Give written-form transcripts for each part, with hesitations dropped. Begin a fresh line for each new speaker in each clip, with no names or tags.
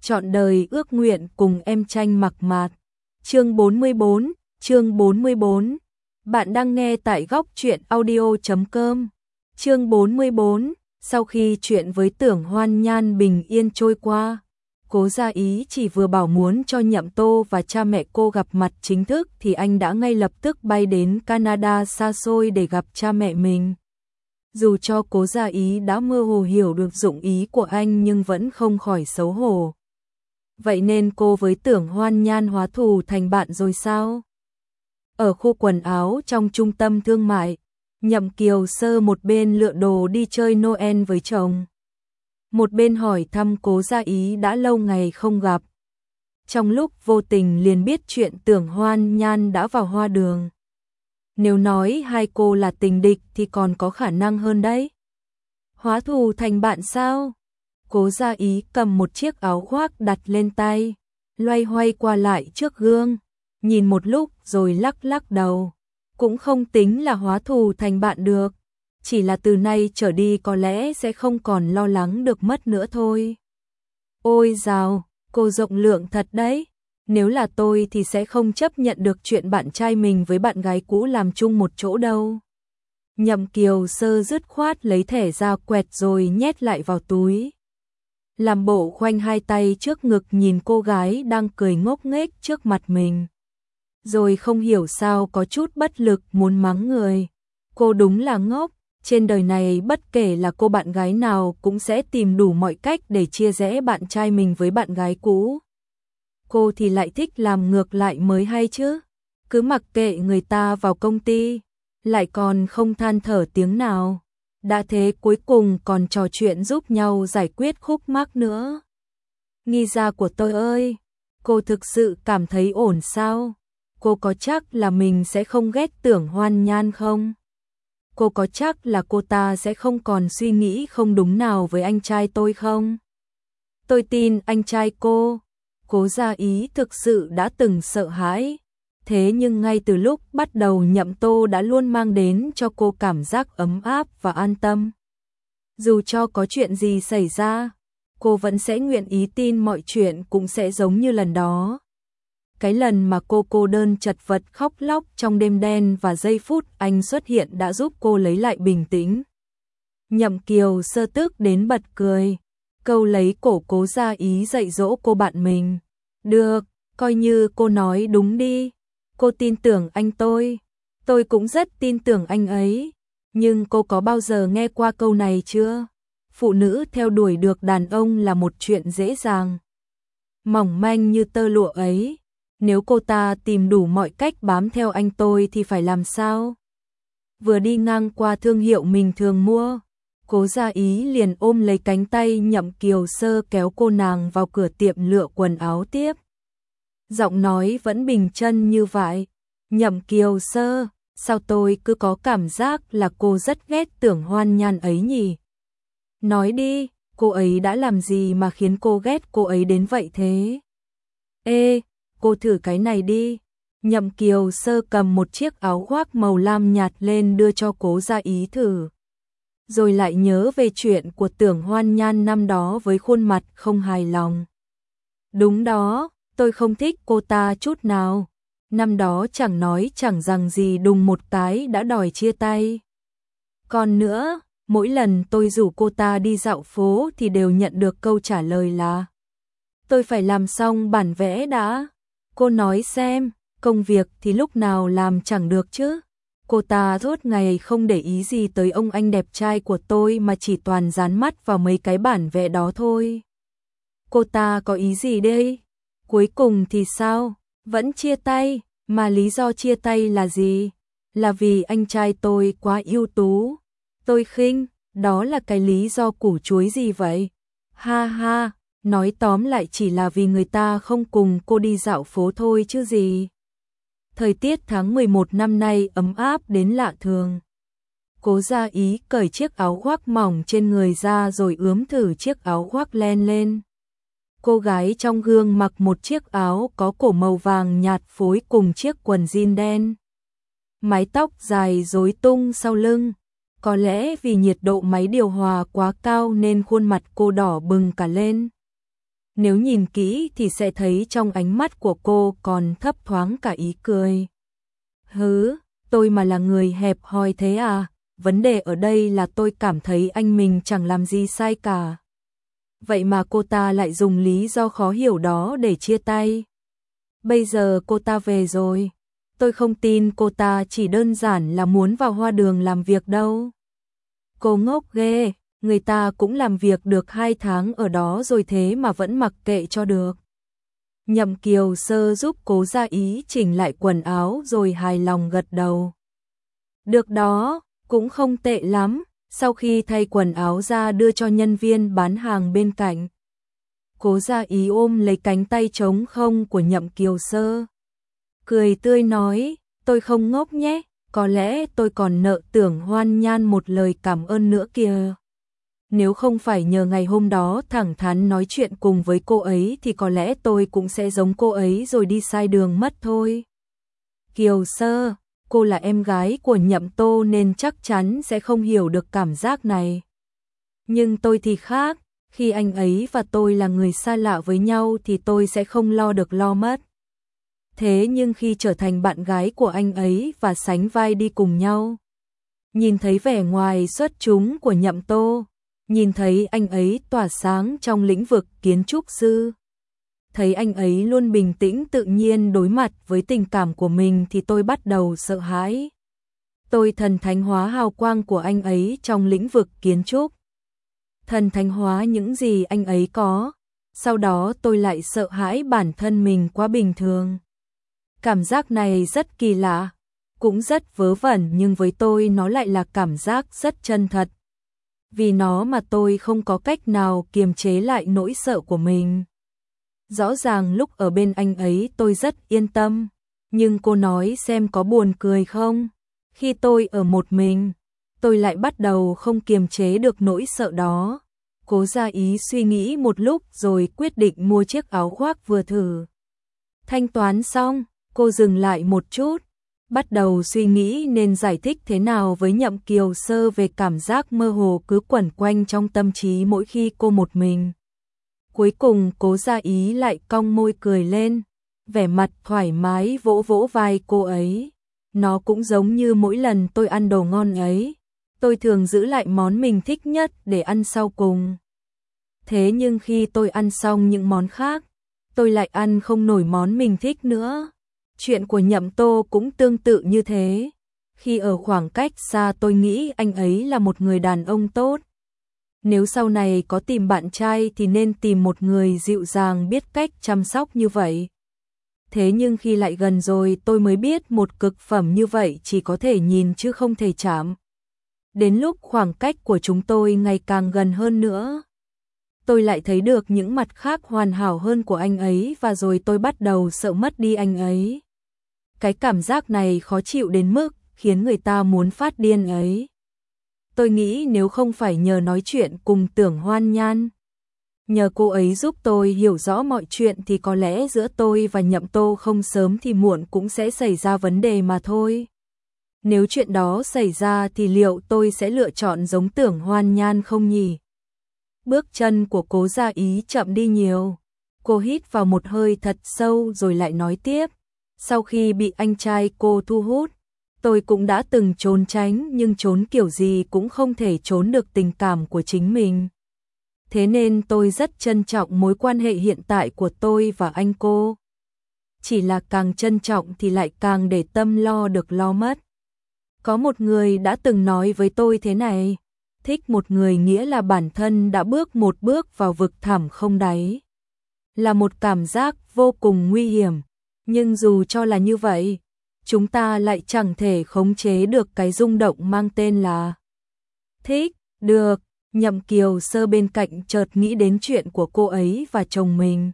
Trọn đời ước nguyện cùng em tranh mặc mạt. Chương 44. Bạn đang nghe tại góc truyện audio.com. Chương 44. Sau khi chuyện với Tưởng Hoan Nhan bình yên trôi qua, Cố Gia Ý chỉ vừa bảo muốn cho Nhậm Tô và cha mẹ cô gặp mặt chính thức thì anh đã ngay lập tức bay đến Canada xa xôi để gặp cha mẹ mình. Dù cho Cố Gia Ý đã mơ hồ hiểu được dụng ý của anh nhưng vẫn không khỏi xấu hổ. Vậy nên cô với Tưởng Hoan Nhan hóa thù thành bạn rồi sao? Ở khu quần áo trong trung tâm thương mại, Nhậm Kiều Sơ một bên lựa đồ đi chơi Noel với chồng, một bên hỏi thăm Cố Gia Ý đã lâu ngày không gặp. Trong lúc vô tình liền biết chuyện Tưởng Hoan Nhan đã vào Hoa Đường. Nếu nói hai cô là tình địch thì còn có khả năng hơn đấy. Hóa thù thành bạn sao? Cố Gia Ý cầm một chiếc áo khoác đặt lên tay, loay hoay qua lại trước gương, nhìn một lúc rồi lắc lắc đầu. Cũng không tính là hóa thù thành bạn được, chỉ là từ nay trở đi có lẽ sẽ không còn lo lắng được mất nữa thôi. Ôi dào, cô rộng lượng thật đấy. Nếu là tôi thì sẽ không chấp nhận được chuyện bạn trai mình với bạn gái cũ làm chung một chỗ đâu. Nhậm Kiều Sơ dứt khoát lấy thẻ ra quẹt rồi nhét lại vào túi. Làm bộ khoanh hai tay trước ngực nhìn cô gái đang cười ngốc nghếch trước mặt mình. Rồi không hiểu sao có chút bất lực muốn mắng người. Cô đúng là ngốc, trên đời này bất kể là cô bạn gái nào cũng sẽ tìm đủ mọi cách để chia rẽ bạn trai mình với bạn gái cũ. Cô thì lại thích làm ngược lại mới hay chứ. Cứ mặc kệ người ta vào công ty, lại còn không than thở tiếng nào. Đã thế cuối cùng còn trò chuyện giúp nhau giải quyết khúc mắc nữa. Nghi gia của tôi ơi, cô thực sự cảm thấy ổn sao? Cô có chắc là mình sẽ không ghét Tưởng Hoan Nhan không? Cô có chắc là cô ta sẽ không còn suy nghĩ không đúng nào với anh trai tôi không? Tôi tin anh trai cô. Cố Gia Ý thực sự đã từng sợ hãi. Thế nhưng ngay từ lúc bắt đầu Nhậm Tô đã luôn mang đến cho cô cảm giác ấm áp và an tâm. Dù cho có chuyện gì xảy ra, cô vẫn sẽ nguyện ý tin mọi chuyện cũng sẽ giống như lần đó. Cái lần mà cô cô đơn chật vật khóc lóc trong đêm đen và giây phút anh xuất hiện đã giúp cô lấy lại bình tĩnh. Nhậm Kiều Sơ tức đến bật cười, câu lấy cổ Cố Gia Ý dạy dỗ cô bạn mình. Được, coi như cô nói đúng đi. Cô tin tưởng anh tôi cũng rất tin tưởng anh ấy. Nhưng cô có bao giờ nghe qua câu này chưa? Phụ nữ theo đuổi được đàn ông là một chuyện dễ dàng. Mỏng manh như tơ lụa ấy, nếu cô ta tìm đủ mọi cách bám theo anh tôi thì phải làm sao? Vừa đi ngang qua thương hiệu mình thường mua, Cố Gia Ý liền ôm lấy cánh tay Nhậm Kiều Sơ kéo cô nàng vào cửa tiệm lựa quần áo tiếp. Giọng nói vẫn bình chân như vậy. Nhậm Kiều Sơ, sao tôi cứ có cảm giác là cô rất ghét Tưởng Hoan Nhan ấy nhỉ? Nói đi, cô ấy đã làm gì mà khiến cô ghét cô ấy đến vậy thế? Ê, cô thử cái này đi. Nhậm Kiều Sơ cầm một chiếc áo khoác màu lam nhạt lên đưa cho Cố Gia Ý thử. Rồi lại nhớ về chuyện của Tưởng Hoan Nhan năm đó với khuôn mặt không hài lòng. Đúng đó, tôi không thích cô ta chút nào. Năm đó chẳng nói chẳng rằng gì đùng một cái đã đòi chia tay. Còn nữa, mỗi lần tôi rủ cô ta đi dạo phố thì đều nhận được câu trả lời là tôi phải làm xong bản vẽ đã. Cô nói xem, công việc thì lúc nào làm chẳng được chứ. Cô ta suốt ngày không để ý gì tới ông anh đẹp trai của tôi mà chỉ toàn dán mắt vào mấy cái bản vẽ đó thôi. Cô ta có ý gì đây? Cuối cùng thì sao? Vẫn chia tay, mà lý do chia tay là gì? Là vì anh trai tôi quá ưu tú. Tôi khinh, đó là cái lý do củ chuối gì vậy? Ha ha, nói tóm lại chỉ là vì người ta không cùng cô đi dạo phố thôi chứ gì. Thời tiết tháng 11 năm nay ấm áp đến lạ thường. Cố Gia Ý cởi chiếc áo khoác mỏng trên người ra rồi ướm thử chiếc áo khoác len lên. Cô gái trong gương mặc một chiếc áo có cổ màu vàng nhạt phối cùng chiếc quần jean đen. Mái tóc dài rối tung sau lưng. Có lẽ vì nhiệt độ máy điều hòa quá cao nên khuôn mặt cô đỏ bừng cả lên. Nếu nhìn kỹ thì sẽ thấy trong ánh mắt của cô còn thấp thoáng cả ý cười. Hứ, tôi mà là người hẹp hòi thế à? Vấn đề ở đây là tôi cảm thấy anh mình chẳng làm gì sai cả. Vậy mà cô ta lại dùng lý do khó hiểu đó để chia tay. Bây giờ cô ta về rồi. Tôi không tin cô ta chỉ đơn giản là muốn vào Hoa Đường làm việc đâu. Cô ngốc ghê, người ta cũng làm việc được 2 tháng ở đó rồi thế mà vẫn mặc kệ cho được. Nhậm Kiều Sơ giúp Cố Gia Ý chỉnh lại quần áo rồi hài lòng gật đầu. Được đó, cũng không tệ lắm. Sau khi thay quần áo ra đưa cho nhân viên bán hàng bên cạnh, Cố Gia Ý ôm lấy cánh tay trống không của Nhậm Kiều Sơ. Cười tươi nói, tôi không ngốc nhé, có lẽ tôi còn nợ Tưởng Hoan Nhan một lời cảm ơn nữa kìa. Nếu không phải nhờ ngày hôm đó thẳng thắn nói chuyện cùng với cô ấy thì có lẽ tôi cũng sẽ giống cô ấy rồi đi sai đường mất thôi. Kiều Sơ, cô là em gái của Nhậm Tô nên chắc chắn sẽ không hiểu được cảm giác này. Nhưng tôi thì khác, khi anh ấy và tôi là người xa lạ với nhau thì tôi sẽ không lo được lo mất. Thế nhưng khi trở thành bạn gái của anh ấy và sánh vai đi cùng nhau, nhìn thấy vẻ ngoài xuất chúng của Nhậm Tô, nhìn thấy anh ấy tỏa sáng trong lĩnh vực kiến trúc sư, thấy anh ấy luôn bình tĩnh tự nhiên đối mặt với tình cảm của mình thì tôi bắt đầu sợ hãi. Tôi thần thánh hóa hào quang của anh ấy trong lĩnh vực kiến trúc. Thần thánh hóa những gì anh ấy có. Sau đó tôi lại sợ hãi bản thân mình quá bình thường. Cảm giác này rất kỳ lạ, cũng rất vớ vẩn nhưng với tôi nó lại là cảm giác rất chân thật. Vì nó mà tôi không có cách nào kiềm chế lại nỗi sợ của mình. Rõ ràng lúc ở bên anh ấy tôi rất yên tâm, nhưng cô nói xem có buồn cười không? Khi tôi ở một mình, tôi lại bắt đầu không kiềm chế được nỗi sợ đó. Cố Gia Ý suy nghĩ một lúc rồi quyết định mua chiếc áo khoác vừa thử. Thanh toán xong, cô dừng lại một chút, bắt đầu suy nghĩ nên giải thích thế nào với Nhậm Kiều Sơ về cảm giác mơ hồ cứ quẩn quanh trong tâm trí mỗi khi cô một mình. Cuối cùng Cố Gia Ý lại cong môi cười lên, vẻ mặt thoải mái vỗ vỗ vai cô ấy. Nó cũng giống như mỗi lần tôi ăn đồ ngon ấy, tôi thường giữ lại món mình thích nhất để ăn sau cùng. Thế nhưng khi tôi ăn xong những món khác, tôi lại ăn không nổi món mình thích nữa. Chuyện của Nhậm Tô cũng tương tự như thế. Khi ở khoảng cách xa tôi nghĩ anh ấy là một người đàn ông tốt. Nếu sau này có tìm bạn trai thì nên tìm một người dịu dàng biết cách chăm sóc như vậy. Thế nhưng khi lại gần rồi tôi mới biết một cực phẩm như vậy chỉ có thể nhìn chứ không thể chạm. Đến lúc khoảng cách của chúng tôi ngày càng gần hơn nữa, tôi lại thấy được những mặt khác hoàn hảo hơn của anh ấy và rồi tôi bắt đầu sợ mất đi anh ấy. Cái cảm giác này khó chịu đến mức khiến người ta muốn phát điên ấy. Tôi nghĩ nếu không phải nhờ nói chuyện cùng Tưởng Hoan Nhan, nhờ cô ấy giúp tôi hiểu rõ mọi chuyện thì có lẽ giữa tôi và Nhậm Tô không sớm thì muộn cũng sẽ xảy ra vấn đề mà thôi. Nếu chuyện đó xảy ra thì liệu tôi sẽ lựa chọn giống Tưởng Hoan Nhan không nhỉ? Bước chân của Cố Gia Ý chậm đi nhiều. Cô hít vào một hơi thật sâu rồi lại nói tiếp. Sau khi bị anh trai cô thu hút, tôi cũng đã từng trốn tránh nhưng trốn kiểu gì cũng không thể trốn được tình cảm của chính mình. Thế nên tôi rất trân trọng mối quan hệ hiện tại của tôi và anh cô. Chỉ là càng trân trọng thì lại càng để tâm lo được lo mất. Có một người đã từng nói với tôi thế này, thích một người nghĩa là bản thân đã bước một bước vào vực thẳm không đáy. Là một cảm giác vô cùng nguy hiểm, nhưng dù cho là như vậy, chúng ta lại chẳng thể khống chế được cái rung động mang tên là thích. Được, Nhậm Kiều Sơ bên cạnh chợt nghĩ đến chuyện của cô ấy và chồng mình.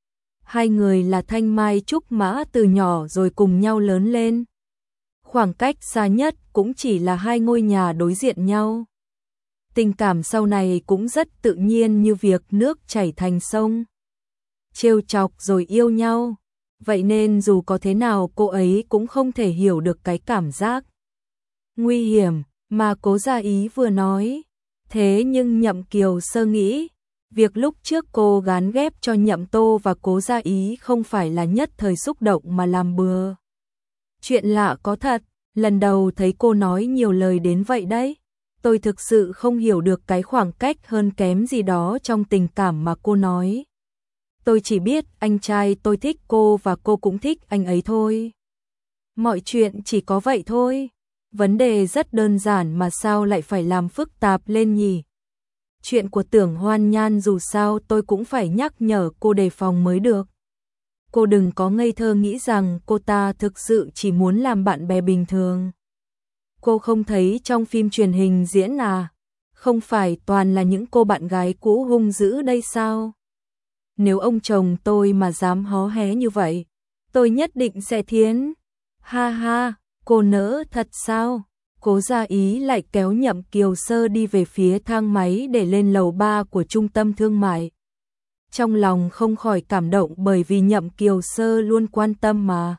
Hai người là thanh mai trúc mã từ nhỏ rồi cùng nhau lớn lên. Khoảng cách xa nhất cũng chỉ là hai ngôi nhà đối diện nhau. Tình cảm sau này cũng rất tự nhiên như việc nước chảy thành sông. Trêu chọc rồi yêu nhau. Vậy nên dù có thế nào cô ấy cũng không thể hiểu được cái cảm giác nguy hiểm mà Cố Gia Ý vừa nói. Thế nhưng Nhậm Kiều Sơ nghĩ, Việc lúc trước cô gán ghép cho Nhậm Tô và Cố Gia Ý không phải là nhất thời xúc động mà làm bừa. Chuyện lạ có thật, lần đầu thấy cô nói nhiều lời đến vậy đấy. Tôi thực sự không hiểu được cái khoảng cách hơn kém gì đó trong tình cảm mà cô nói. Tôi chỉ biết anh trai tôi thích cô và cô cũng thích anh ấy thôi. Mọi chuyện chỉ có vậy thôi. Vấn đề rất đơn giản mà sao lại phải làm phức tạp lên nhỉ? Chuyện của Tưởng Hoan Nhan dù sao tôi cũng phải nhắc nhở cô đề phòng mới được. Cô đừng có ngây thơ nghĩ rằng cô ta thực sự chỉ muốn làm bạn bè bình thường. Cô không thấy trong phim truyền hình diễn à? Không phải toàn là những cô bạn gái cũ hung dữ đây sao? Nếu ông chồng tôi mà dám hó hé như vậy, tôi nhất định sẽ thiến. Ha ha, cô nỡ thật sao? Cố Gia Ý lại kéo Nhậm Kiều Sơ đi về phía thang máy để lên lầu 3 của trung tâm thương mại. Trong lòng không khỏi cảm động bởi vì Nhậm Kiều Sơ luôn quan tâm mà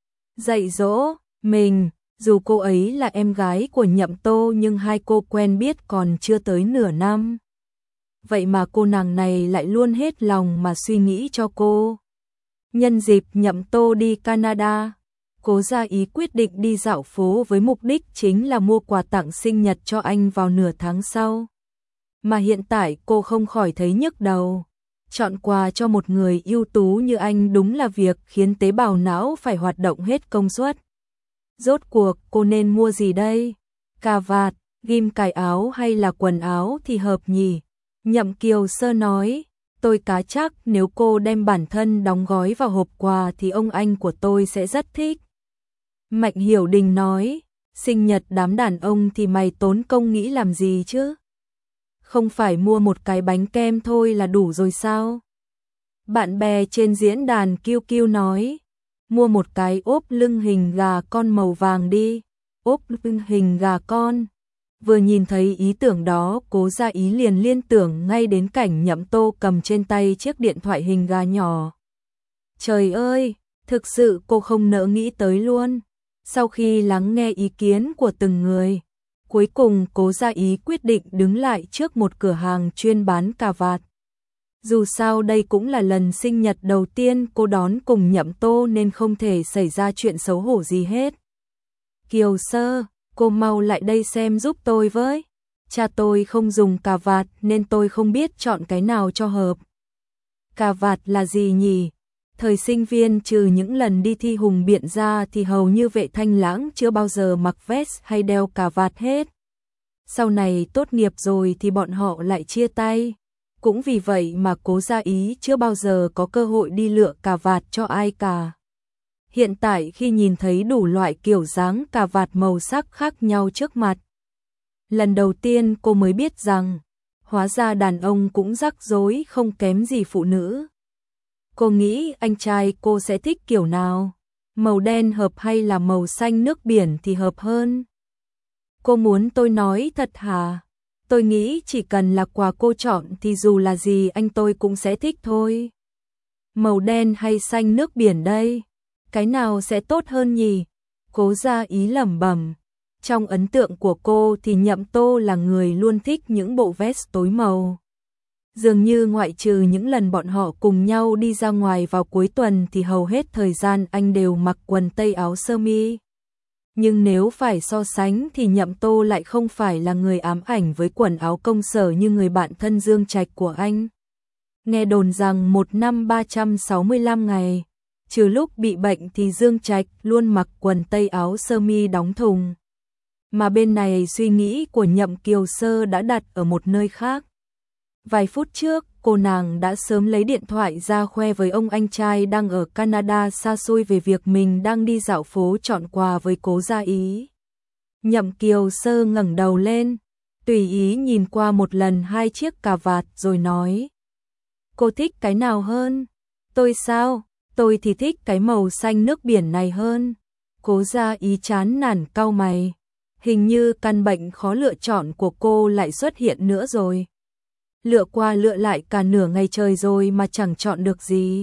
dạy dỗ mình, dù cô ấy là em gái của Nhậm Tô nhưng hai cô quen biết còn chưa tới nửa năm. Vậy mà cô nàng này lại luôn hết lòng mà suy nghĩ cho cô. Nhân dịp Nhậm Tô đi Canada, Cố Gia Ý quyết định đi dạo phố với mục đích chính là mua quà tặng sinh nhật cho anh vào nửa tháng sau. Mà hiện tại cô không khỏi thấy nhức đầu. Chọn quà cho một người ưu tú như anh đúng là việc khiến tế bào não phải hoạt động hết công suất. Rốt cuộc cô nên mua gì đây? Cà vạt, ghim cài áo hay là quần áo thì hợp nhỉ? Nhậm Kiều Sơ nói, tôi cá chắc nếu cô đem bản thân đóng gói vào hộp quà thì ông anh của tôi sẽ rất thích. Mạnh Hiểu Đình nói, sinh nhật đám đàn ông thì mày tốn công nghĩ làm gì chứ? Không phải mua một cái bánh kem thôi là đủ rồi sao? Bạn bè trên diễn đàn QQ nói, mua một cái ốp lưng hình gà con màu vàng đi, ốp lưng hình gà con. Vừa nhìn thấy ý tưởng đó, Cố Gia Ý liền liên tưởng ngay đến cảnh Nhậm Tô cầm trên tay chiếc điện thoại hình gà nhỏ. Trời ơi, thực sự cô không nỡ nghĩ tới luôn. Sau khi lắng nghe ý kiến của từng người, cuối cùng Cố Gia Ý quyết định đứng lại trước một cửa hàng chuyên bán cà vạt. Dù sao đây cũng là lần sinh nhật đầu tiên cô đón cùng Nhậm Tô nên không thể xảy ra chuyện xấu hổ gì hết. Kiều Sơ, cô mau lại đây xem giúp tôi với. Cha tôi không dùng cà vạt nên tôi không biết chọn cái nào cho hợp. Cà vạt là gì nhỉ? Thời sinh viên trừ những lần đi thi hùng biện ra thì hầu như Vệ Thanh Lãng chưa bao giờ mặc vest hay đeo cà vạt hết. Sau này tốt nghiệp rồi thì bọn họ lại chia tay. Cũng vì vậy mà Cố Gia Ý chưa bao giờ có cơ hội đi lựa cà vạt cho ai cả. Hiện tại khi nhìn thấy đủ loại kiểu dáng cà vạt màu sắc khác nhau trước mặt, lần đầu tiên cô mới biết rằng, hóa ra đàn ông cũng rắc rối không kém gì phụ nữ. Cô nghĩ anh trai cô sẽ thích kiểu nào? Màu đen hợp hay là màu xanh nước biển thì hợp hơn? Cô muốn tôi nói thật hả? Tôi nghĩ chỉ cần là quà cô chọn thì dù là gì anh tôi cũng sẽ thích thôi. Màu đen hay xanh nước biển đây? Cái nào sẽ tốt hơn nhỉ? Cố Gia Ý lẩm bẩm. Trong ấn tượng của cô thì Nhậm Tô là người luôn thích những bộ vest tối màu. Dường như ngoại trừ những lần bọn họ cùng nhau đi ra ngoài vào cuối tuần thì hầu hết thời gian anh đều mặc quần tây áo sơ mi. Nhưng nếu phải so sánh thì Nhậm Tô lại không phải là người ám ảnh với quần áo công sở như người bạn thân Dương Trạch của anh. Nghe đồn rằng một năm 365 ngày, trừ lúc bị bệnh thì Dương Trạch luôn mặc quần tây áo sơ mi đóng thùng. Mà bên này suy nghĩ của Nhậm Kiều Sơ đã đặt ở một nơi khác. Vài phút trước, cô nàng đã sớm lấy điện thoại ra khoe với ông anh trai đang ở Canada xa xôi về việc mình đang đi dạo phố chọn quà với Cố Gia Ý. Nhậm Kiều Sơ ngẩng đầu lên, tùy ý nhìn qua một lần hai chiếc cà vạt rồi nói. Cô thích cái nào hơn? Tôi sao? Tôi thì thích cái màu xanh nước biển này hơn. Cố Gia Ý chán nản cau mày. Hình như căn bệnh khó lựa chọn của cô lại xuất hiện nữa rồi. Lựa qua lựa lại cả nửa ngày trời rồi mà chẳng chọn được gì.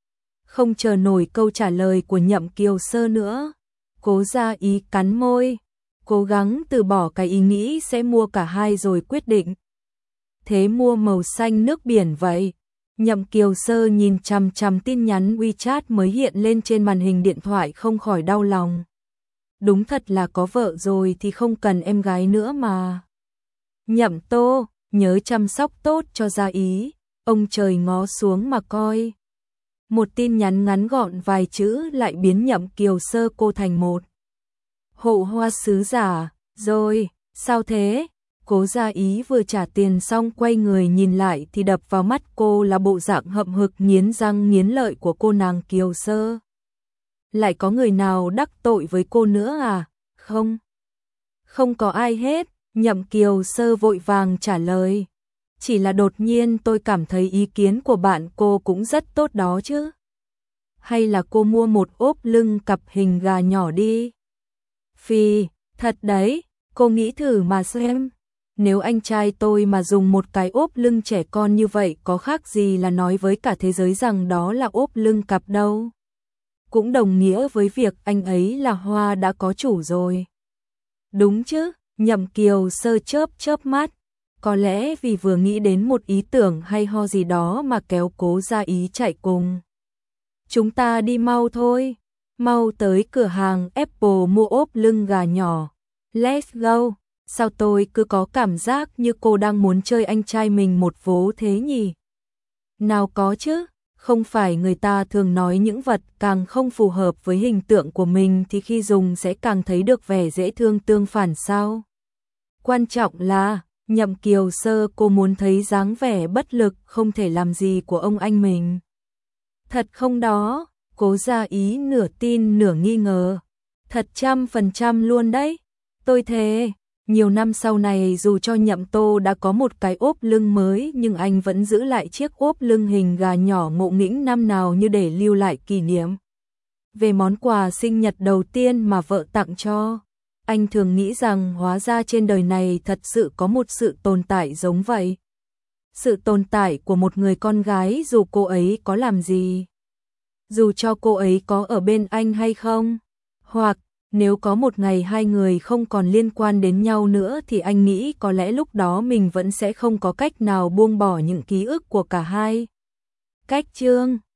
Không chờ nổi câu trả lời của Nhậm Kiều Sơ nữa, Cố Gia Ý cắn môi, cố gắng từ bỏ cái ý nghĩ sẽ mua cả hai rồi quyết định. thế mua màu xanh nước biển vậy. Nhậm Kiều Sơ nhìn chằm chằm tin nhắn WeChat mới hiện lên trên màn hình điện thoại không khỏi đau lòng. Đúng thật là có vợ rồi thì không cần em gái nữa mà. Nhậm Tô, nhớ chăm sóc tốt cho Gia Ý, ông trời ngó xuống mà coi. Một tin nhắn ngắn gọn vài chữ lại biến Nhậm Kiều Sơ cô thành một hộ hoa sứ giả. Rồi, sao thế? Cố Gia Ý vừa trả tiền xong quay người nhìn lại thì đập vào mắt cô là bộ dạng hậm hực nghiến răng nghiến lợi của cô nàng Kiều Sơ. Lại có người nào đắc tội với cô nữa à? Không. Không có ai hết, Nhậm Kiều Sơ vội vàng trả lời. Chỉ là đột nhiên tôi cảm thấy ý kiến của bạn cô cũng rất tốt đó chứ. Hay là cô mua một ốp lưng cặp hình gà nhỏ đi. Phi, thật đấy, cô nghĩ thử mà xem. Nếu anh trai tôi mà dùng một cái ốp lưng trẻ con như vậy có khác gì là nói với cả thế giới rằng đó là ốp lưng cặp đâu. Cũng đồng nghĩa với việc anh ấy là hoa đã có chủ rồi. Đúng chứ, Nhậm Kiều Sơ chớp chớp mắt. Có lẽ vì vừa nghĩ đến một ý tưởng hay ho gì đó mà kéo Cố Gia Ý chạy cùng. Chúng ta đi mau thôi, mau tới cửa hàng Apple mua ốp lưng gà nhỏ. Let's go. Sao tôi cứ có cảm giác như cô đang muốn chơi anh trai mình một vố thế nhỉ? Nào có chứ, không phải người ta thường nói những vật càng không phù hợp với hình tượng của mình thì khi dùng sẽ càng thấy được vẻ dễ thương tương phản sao? Quan trọng là, Nhậm Kiều Sơ cô muốn thấy dáng vẻ bất lực không thể làm gì của ông anh mình. Thật không đó? Cố Gia Ý nửa tin nửa nghi ngờ. Thật 100% luôn đấy. Tôi thề. Nhiều năm sau này dù cho Nhậm Tô đã có một cái ốp lưng mới nhưng anh vẫn giữ lại chiếc ốp lưng hình gà nhỏ ngộ nghĩnh năm nào như để lưu lại kỷ niệm. Về món quà sinh nhật đầu tiên mà vợ tặng cho, anh thường nghĩ rằng hóa ra trên đời này thật sự có một sự tồn tại giống vậy. Sự tồn tại của một người con gái dù cô ấy có làm gì, dù cho cô ấy có ở bên anh hay không, hoặc nếu có một ngày hai người không còn liên quan đến nhau nữa thì anh nghĩ có lẽ lúc đó mình vẫn sẽ không có cách nào buông bỏ những ký ức của cả hai. Cách chương